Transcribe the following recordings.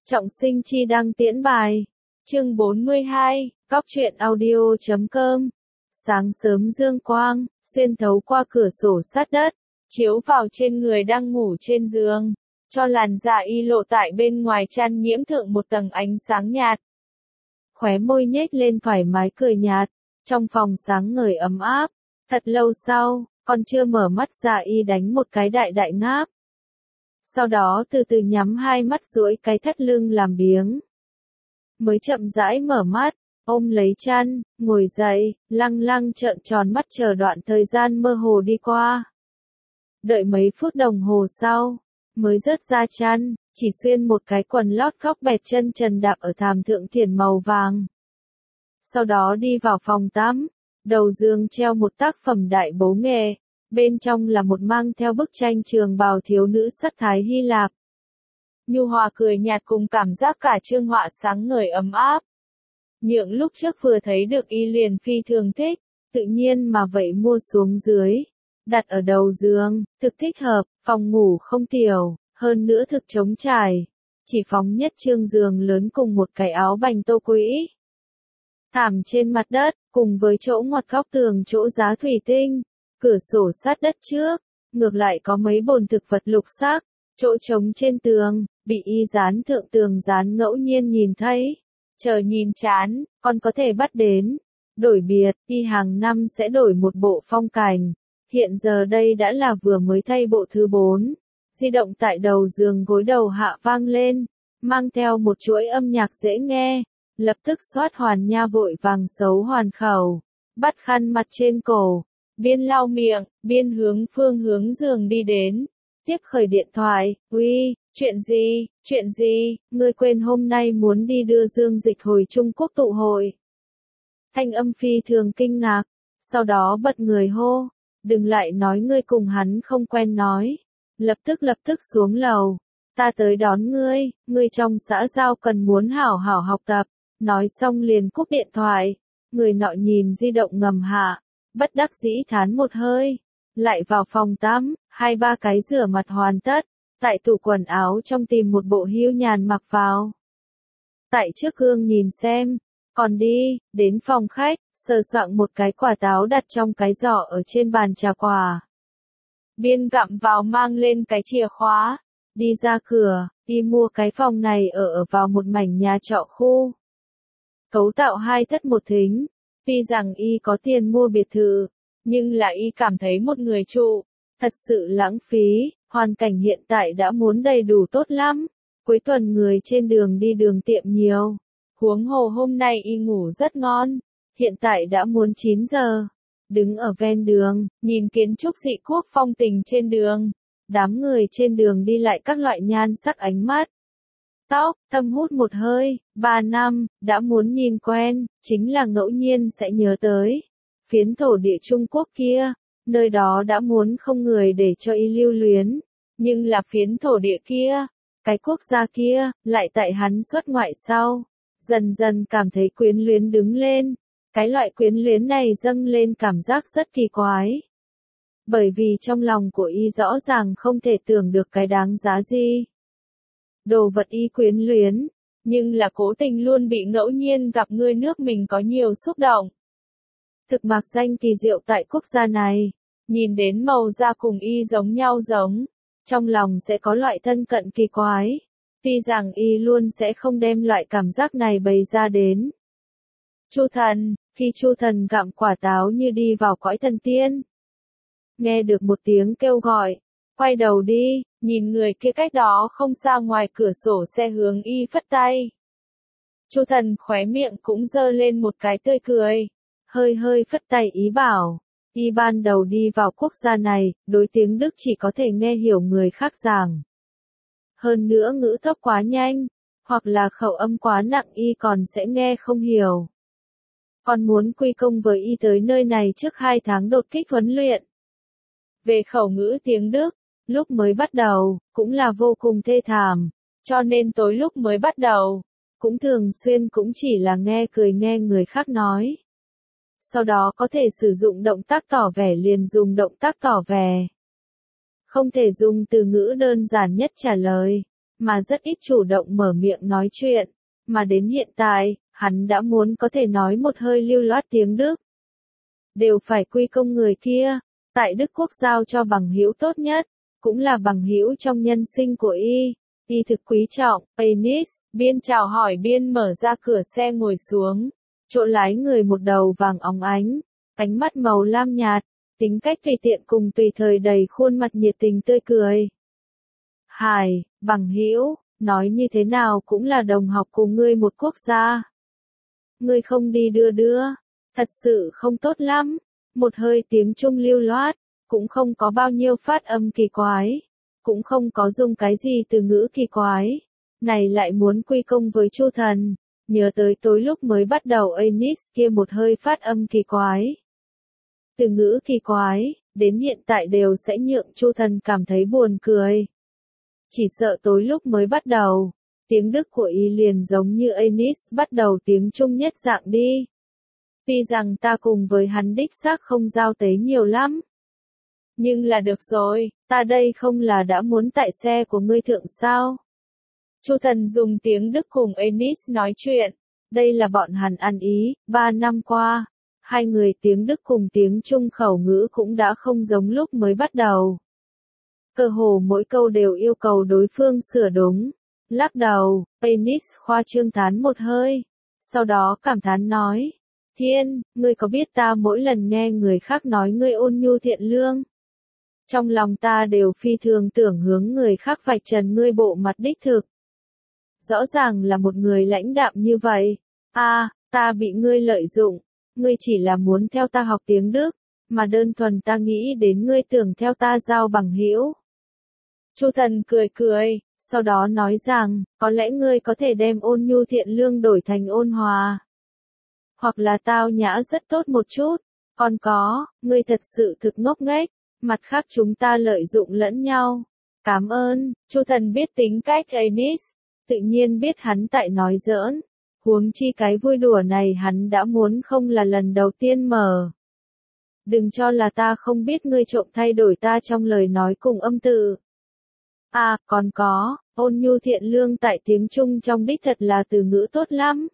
Trọng Sinh chi đăng tiễn bài. Chương 42, Cóc truyện audio.com. Sáng sớm dương quang, xuyên thấu qua cửa sổ sát đất, chiếu vào trên người đang ngủ trên giường, cho làn da y lộ tại bên ngoài chăn nhiễm thượng một tầng ánh sáng nhạt. Khóe môi nhếch lên thoải mái cười nhạt, trong phòng sáng ngời ấm áp. Thật lâu sau, còn chưa mở mắt ra y đánh một cái đại đại ngáp. Sau đó từ từ nhắm hai mắt duỗi cái thắt lưng làm biếng. Mới chậm rãi mở mắt, ôm lấy chăn, ngồi dậy, lăng lăng trợn tròn mắt chờ đoạn thời gian mơ hồ đi qua. Đợi mấy phút đồng hồ sau, mới rớt ra chăn, chỉ xuyên một cái quần lót khóc bẹp chân trần đạp ở thảm thượng thiển màu vàng. Sau đó đi vào phòng tắm, đầu giường treo một tác phẩm đại bố nghệ, bên trong là một mang theo bức tranh trường bào thiếu nữ sắc thái Hy Lạp. Nhu hòa cười nhạt cùng cảm giác cả chương họa sáng ngời ấm áp. Nhượng lúc trước vừa thấy được y liền phi thường thích, tự nhiên mà vậy mua xuống dưới, đặt ở đầu giường, thực thích hợp, phòng ngủ không tiểu, hơn nữa thực chống trải, chỉ phóng nhất chương giường lớn cùng một cái áo bành tô quỹ. Thảm trên mặt đất, cùng với chỗ ngoặt góc tường chỗ giá thủy tinh, cửa sổ sát đất trước, ngược lại có mấy bồn thực vật lục sắc, chỗ trống trên tường, bị y dán thượng tường dán ngẫu nhiên nhìn thấy. Chờ nhìn chán, còn có thể bắt đến. Đổi biệt, y hàng năm sẽ đổi một bộ phong cảnh. Hiện giờ đây đã là vừa mới thay bộ thứ 4. Di động tại đầu giường gối đầu hạ vang lên, mang theo một chuỗi âm nhạc dễ nghe. Lập tức xoát Hoàn Nha vội vàng xấu hoàn khẩu, bắt khăn mặt trên cổ, biên lau miệng, biên hướng phương hướng giường đi đến. Tiếp khởi điện thoại, uy, chuyện gì, ngươi quên hôm nay muốn đi đưa Dương Dịch hồi Trung Quốc tụ hội. Thanh âm phi thường kinh ngạc, sau đó bật người hô, đừng lại nói ngươi cùng hắn không quen nói. Lập tức xuống lầu, ta tới đón ngươi trong xã giao cần muốn hảo hảo học tập. Nói xong liền cúp điện thoại, người nọ nhìn di động ngầm hạ, bất đắc dĩ thán một hơi, lại vào phòng tắm, 2-3 cái rửa mặt hoàn tất, tại tủ quần áo trong tìm một bộ hưu nhàn mặc vào. Tại trước gương nhìn xem, còn đi, đến phòng khách, sờ soạng một cái quả táo đặt trong cái giỏ ở trên bàn trà quà. Biên gặm vào mang lên cái chìa khóa, đi ra cửa, đi mua cái phòng này ở vào một mảnh nhà trọ khu. Cấu tạo 2 thất 1 thính, tuy rằng y có tiền mua biệt thự, nhưng là y cảm thấy một người trụ, thật sự lãng phí, hoàn cảnh hiện tại đã muốn đầy đủ tốt lắm, cuối tuần người trên đường đi đường tiệm nhiều, huống hồ hôm nay y ngủ rất ngon, hiện tại đã muốn 9 giờ, đứng ở ven đường, nhìn kiến trúc dị quốc phong tình trên đường, đám người trên đường đi lại các loại nhan sắc ánh mắt. Tóc, thâm hút một hơi, 3 năm, đã muốn nhìn quen, chính là ngẫu nhiên sẽ nhớ tới. Phiến thổ địa Trung Quốc kia, nơi đó đã muốn không người để cho y lưu luyến. Nhưng là phiến thổ địa kia, cái quốc gia kia, lại tại hắn xuất ngoại sau. Dần dần cảm thấy quyến luyến đứng lên. Cái loại quyến luyến này dâng lên cảm giác rất kỳ quái. Bởi vì trong lòng của y rõ ràng không thể tưởng được cái đáng giá gì. Đồ vật y quyến luyến, nhưng là cố tình luôn bị ngẫu nhiên gặp người nước mình có nhiều xúc động. Thực mạc danh kỳ diệu tại quốc gia này, nhìn đến màu da cùng y giống nhau giống, trong lòng sẽ có loại thân cận kỳ quái, tuy rằng y luôn sẽ không đem loại cảm giác này bày ra đến. Chu thần, khi Chu thần gặm quả táo như đi vào cõi thần tiên. Nghe được một tiếng kêu gọi, quay đầu đi, nhìn người kia cách đó không xa ngoài cửa sổ xe hướng y phất tay. Chu thần khóe miệng cũng giơ lên một cái tươi cười, hơi phất tay ý bảo, y ban đầu đi vào quốc gia này, đối tiếng Đức chỉ có thể nghe hiểu người khác giảng. Hơn nữa ngữ tốc quá nhanh, hoặc là khẩu âm quá nặng y còn sẽ nghe không hiểu. Còn muốn quy công với y tới nơi này trước 2 tháng đột kích huấn luyện. Về khẩu ngữ tiếng Đức, lúc mới bắt đầu, cũng là vô cùng thê thảm, cho nên tối lúc mới bắt đầu, cũng thường xuyên cũng chỉ là nghe cười nghe người khác nói. Sau đó có thể sử dụng động tác tỏ vẻ liền dùng động tác tỏ vẻ. Không thể dùng từ ngữ đơn giản nhất trả lời, mà rất ít chủ động mở miệng nói chuyện, mà đến hiện tại, hắn đã muốn có thể nói một hơi lưu loát tiếng Đức. Đều phải quy công người kia, tại Đức Quốc giao cho bằng hữu tốt nhất, cũng là bằng hữu trong nhân sinh của y thực quý trọng. Anis, biên chào hỏi biên mở ra cửa xe ngồi xuống, chỗ lái người một đầu vàng óng ánh, ánh mắt màu lam nhạt, tính cách tùy tiện cùng tùy thời đầy khuôn mặt nhiệt tình tươi cười. Hải, bằng hữu, nói như thế nào cũng là đồng học cùng ngươi một quốc gia. Ngươi không đi đưa, thật sự không tốt lắm. Một hơi tiếng Trung lưu loát, cũng không có bao nhiêu phát âm kỳ quái, cũng không có dùng cái gì từ ngữ kỳ quái. Này lại muốn quy công với Chu Thần, nhớ tới tối lúc mới bắt đầu Anis kia một hơi phát âm kỳ quái. Từ ngữ kỳ quái, đến hiện tại đều sẽ nhượng Chu Thần cảm thấy buồn cười. Chỉ sợ tối lúc mới bắt đầu, tiếng Đức của y liền giống như Anis bắt đầu tiếng Trung nhất dạng đi. Tuy rằng ta cùng với hắn đích xác không giao tế nhiều lắm. Nhưng là được rồi, ta đây không là đã muốn tại xe của ngươi thượng sao? Chu Thần dùng tiếng Đức cùng Anis nói chuyện. Đây là bọn hắn ăn ý, 3 năm qua. Hai người tiếng Đức cùng tiếng Trung khẩu ngữ cũng đã không giống lúc mới bắt đầu. Cơ hồ mỗi câu đều yêu cầu đối phương sửa đúng. Lắc đầu, Anis khoa trương thán một hơi. Sau đó cảm thán nói. Thiên, ngươi có biết ta mỗi lần nghe người khác nói ngươi ôn nhu thiện lương. Trong lòng ta đều phi thường tưởng hướng người khác vạch trần ngươi bộ mặt đích thực. Rõ ràng là một người lãnh đạm như vậy. Ta bị ngươi lợi dụng. Ngươi chỉ là muốn theo ta học tiếng Đức, mà đơn thuần ta nghĩ đến ngươi tưởng theo ta giao bằng hữu. Chu Thần cười cười, sau đó nói rằng, có lẽ ngươi có thể đem ôn nhu thiện lương đổi thành ôn hòa. Hoặc là tao nhã rất tốt một chút, còn có, ngươi thật sự thực ngốc nghếch, mặt khác chúng ta lợi dụng lẫn nhau. Cảm ơn, Chu Thần biết tính cách Anis, tự nhiên biết hắn tại nói giỡn, huống chi cái vui đùa này hắn đã muốn không là lần đầu tiên mở. Đừng cho là ta không biết ngươi trộm thay đổi ta trong lời nói cùng âm tự. Còn có, ôn nhu thiện lương tại tiếng Trung trong đích thật là từ ngữ tốt lắm.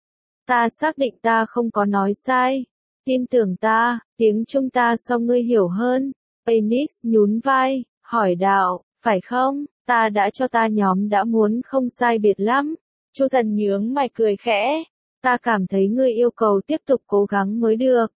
Ta xác định ta không có nói sai. Tin tưởng ta, tiếng Trung ta so ngươi hiểu hơn. Anis nhún vai, hỏi đạo, phải không? Ta đã cho ta nhóm đã muốn không sai biệt lắm. Chu Thần nhướng mày cười khẽ. Ta cảm thấy ngươi yêu cầu tiếp tục cố gắng mới được.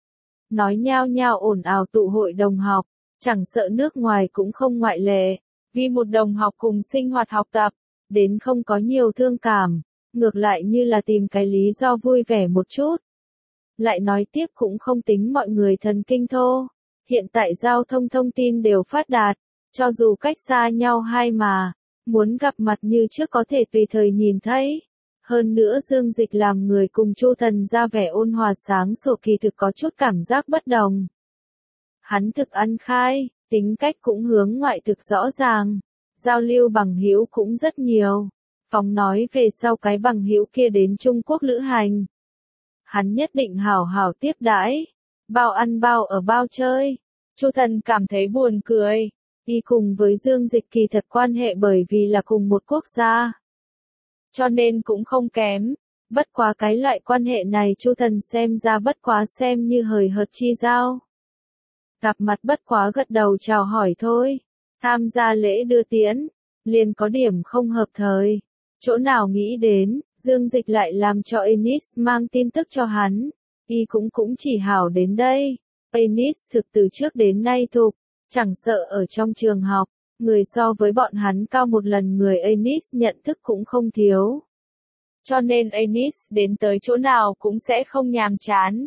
Nói nhao nhao ồn ào tụ hội đồng học, chẳng sợ nước ngoài cũng không ngoại lệ. Vì một đồng học cùng sinh hoạt học tập, đến không có nhiều thương cảm, ngược lại như là tìm cái lý do vui vẻ một chút. Lại nói tiếp cũng không tính mọi người thần kinh thô. Hiện tại giao thông thông tin đều phát đạt, cho dù cách xa nhau hay mà, muốn gặp mặt như trước có thể tùy thời nhìn thấy. Hơn nữa Dương Dịch làm người cùng Chu Thần ra vẻ ôn hòa sáng sủa kỳ thực có chút cảm giác bất đồng. Hắn thực ăn khai, tính cách cũng hướng ngoại thực rõ ràng, giao lưu bằng hữu cũng rất nhiều. Phóng nói về sau cái bằng hữu kia đến Trung Quốc lữ hành. Hắn nhất định hảo hảo tiếp đãi, bao ăn bao ở bao chơi. Chu Thần cảm thấy buồn cười, đi cùng với Dương Dịch kỳ thật quan hệ bởi vì là cùng một quốc gia. Cho nên cũng không kém, bất quá cái loại quan hệ này Chu Thần xem ra bất quá xem như hời hợt chi giao. Gặp mặt bất quá gật đầu chào hỏi thôi, tham gia lễ đưa tiễn, liền có điểm không hợp thời. Chỗ nào nghĩ đến, Dương Dịch lại làm cho Anis mang tin tức cho hắn, y cũng chỉ hảo đến đây. Anis thực từ trước đến nay thục, chẳng sợ ở trong trường học, người so với bọn hắn cao một lần người Anis nhận thức cũng không thiếu. Cho nên Anis đến tới chỗ nào cũng sẽ không nhàm chán.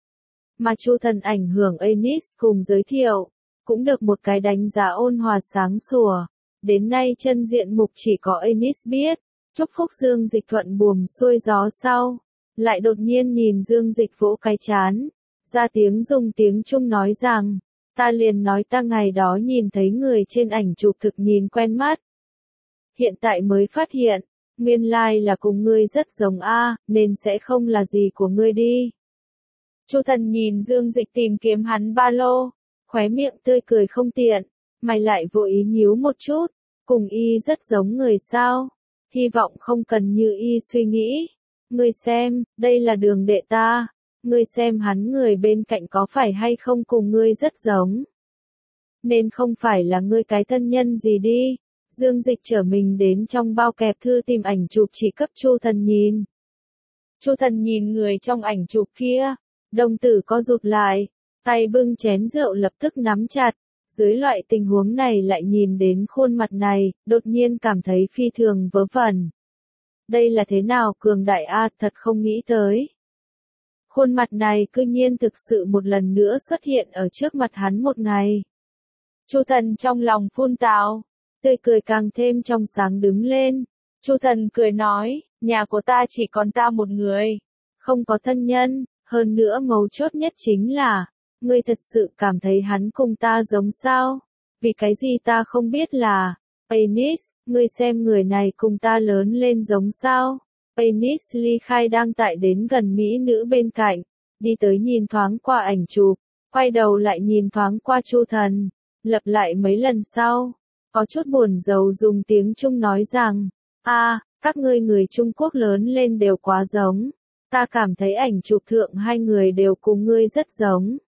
Mà Chu Thần ảnh hưởng Anis cùng giới thiệu, cũng được một cái đánh giá ôn hòa sáng sủa. Đến nay chân diện mục chỉ có Anis biết, chúc phúc Dương Dịch thuận buồm xuôi gió sau. Lại đột nhiên nhìn Dương Dịch vỗ cái chán, ra tiếng dùng tiếng Trung nói rằng, ta liền nói ta ngày đó nhìn thấy người trên ảnh chụp thực nhìn quen mắt. Hiện tại mới phát hiện, nguyên lai là cùng ngươi rất giống nên sẽ không là gì của ngươi đi. Chu Thần nhìn Dương Dịch tìm kiếm hắn ba lô, khóe miệng tươi cười không tiện, mày lại vô ý nhíu một chút, Cùng y rất giống người sao? Hy vọng không cần như y suy nghĩ. Ngươi xem, đây là Đường đệ ta. Ngươi xem hắn người bên cạnh có phải hay không cùng ngươi rất giống. Nên không phải là ngươi cái thân nhân gì đi. Dương Dịch trở mình đến trong bao kẹp thư tìm ảnh chụp chỉ cấp Chu Thần nhìn. Chu Thần nhìn người trong ảnh chụp kia, đồng tử co rụt lại, tay bưng chén rượu lập tức nắm chặt. Dưới loại tình huống này lại nhìn đến khuôn mặt này, đột nhiên cảm thấy phi thường vớ vẩn. Đây là thế nào cường đại a, thật không nghĩ tới. Khuôn mặt này cư nhiên thực sự một lần nữa xuất hiện ở trước mặt hắn một ngày. Chu Thần trong lòng phun tào, tươi cười càng thêm trong sáng đứng lên. Chu Thần cười nói, nhà của ta chỉ còn ta một người, không có thân nhân, hơn nữa mấu chốt nhất chính là, ngươi thật sự cảm thấy hắn cùng ta giống sao? Vì cái gì ta không biết là, Anis, ngươi xem người này cùng ta lớn lên giống sao? Anis ly khai đang tại đến gần mỹ nữ bên cạnh, đi tới nhìn thoáng qua ảnh chụp, quay đầu lại nhìn thoáng qua Chu Thần, lặp lại mấy lần sau, có chút buồn rầu dùng tiếng Trung nói rằng, các ngươi người Trung Quốc lớn lên đều quá giống, ta cảm thấy ảnh chụp thượng hai người đều cùng ngươi rất giống.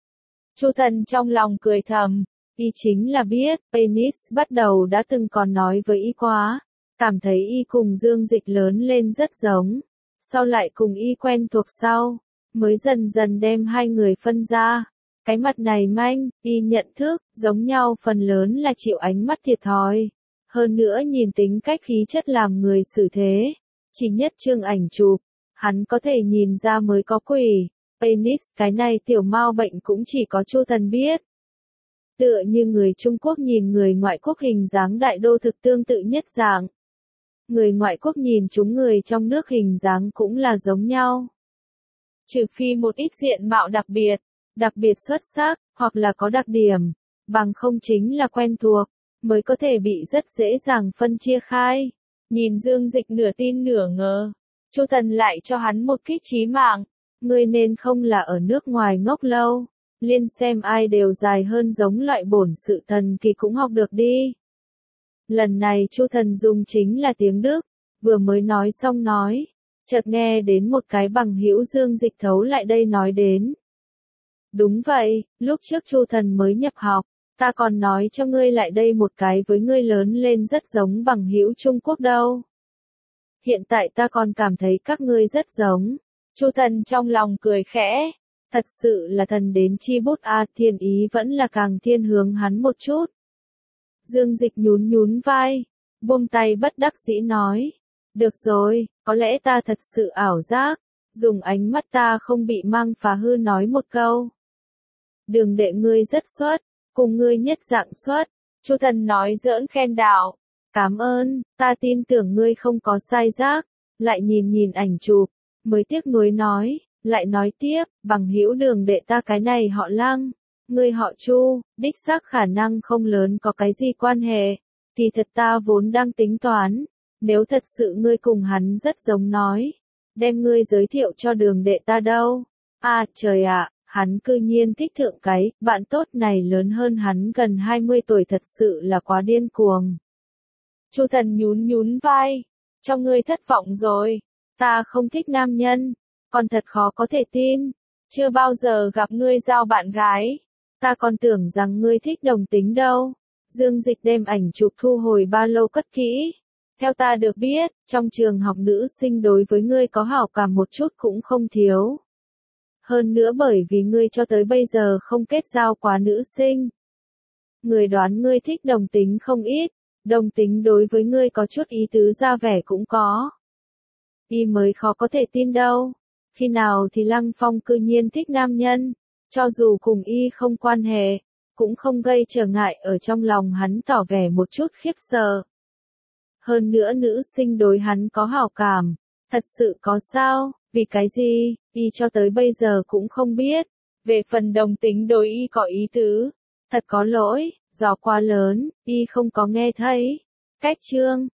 Chu Thần trong lòng cười thầm, y chính là biết, Anis bắt đầu đã từng còn nói với y quá, cảm thấy y cùng Dương Dịch lớn lên rất giống, sau lại cùng y quen thuộc sau, mới dần dần đem hai người phân ra. Cái mặt này manh, y nhận thức, giống nhau phần lớn là chịu ánh mắt thiệt thòi. Hơn nữa nhìn tính cách khí chất làm người xử thế. Chỉ nhất chương ảnh chụp, hắn có thể nhìn ra mới có quỷ. Anis cái này tiểu mao bệnh cũng chỉ có Chu Thần biết. Tựa như người Trung Quốc nhìn người ngoại quốc hình dáng đại đô thực tương tự nhất dạng. Người ngoại quốc nhìn chúng người trong nước hình dáng cũng là giống nhau. Trừ phi một ít diện mạo đặc biệt xuất sắc, hoặc là có đặc điểm, bằng không chính là quen thuộc, mới có thể bị rất dễ dàng phân chia khai. Nhìn Dương Dịch nửa tin nửa ngờ, Chu Thần lại cho hắn một kích chí mạng, ngươi nên không là ở nước ngoài ngốc lâu, liên xem ai đều dài hơn giống loại bổn sự thần kỳ cũng học được đi. Lần này Chu Thần dùng chính là tiếng Đức, vừa mới nói xong nói, chợt nghe đến một cái bằng hữu Dương Dịch thấu lại đây nói đến. Đúng vậy, lúc trước Chu Thần mới nhập học, ta còn nói cho ngươi lại đây một cái với ngươi lớn lên rất giống bằng hữu Trung Quốc đâu. Hiện tại ta còn cảm thấy các ngươi rất giống. Chu Thần trong lòng cười khẽ, thật sự là thần đến chi bút thiên ý vẫn là càng thiên hướng hắn một chút. Dương Dịch nhún nhún vai, buông tay bất đắc dĩ nói, được rồi, có lẽ ta thật sự ảo giác, dùng ánh mắt ta không bị mang phá hư nói một câu. Đường đệ ngươi rất xuất, cùng ngươi nhất dạng xuất, Chu Thần nói giỡn khen đạo, cảm ơn, ta tin tưởng ngươi không có sai giác, lại nhìn nhìn ảnh chụp, mới tiếc nuối nói, lại nói tiếp, bằng hữu Đường đệ ta cái này họ Lăng, ngươi họ Chu, đích xác khả năng không lớn có cái gì quan hệ, kỳ thật ta vốn đang tính toán, nếu thật sự ngươi cùng hắn rất giống nói, đem ngươi giới thiệu cho Đường đệ ta đâu. Trời ạ, hắn cư nhiên thích thượng cái, bạn tốt này lớn hơn hắn gần 20 tuổi thật sự là quá điên cuồng. Chu Thần nhún nhún vai, cho ngươi thất vọng rồi, ta không thích nam nhân, còn thật khó có thể tin, chưa bao giờ gặp ngươi giao bạn gái, ta còn tưởng rằng ngươi thích đồng tính đâu. Dương Dịch đem ảnh chụp thu hồi ba lô cất kỹ. Theo ta được biết, trong trường học nữ sinh đối với ngươi có hảo cảm một chút cũng không thiếu. Hơn nữa bởi vì ngươi cho tới bây giờ không kết giao quá nữ sinh. Người đoán ngươi thích đồng tính không ít, đồng tính đối với ngươi có chút ý tứ ra vẻ cũng có. Y mới khó có thể tin đâu, khi nào thì Lăng Phong cư nhiên thích nam nhân, cho dù cùng y không quan hệ, cũng không gây trở ngại ở trong lòng hắn tỏ vẻ một chút khiếp sợ. Hơn nữa nữ sinh đối hắn có hảo cảm, thật sự có sao, vì cái gì, y cho tới bây giờ cũng không biết. Về phần đồng tính đối y có ý tứ, thật có lỗi, gió quá lớn, y không có nghe thấy. Cách chương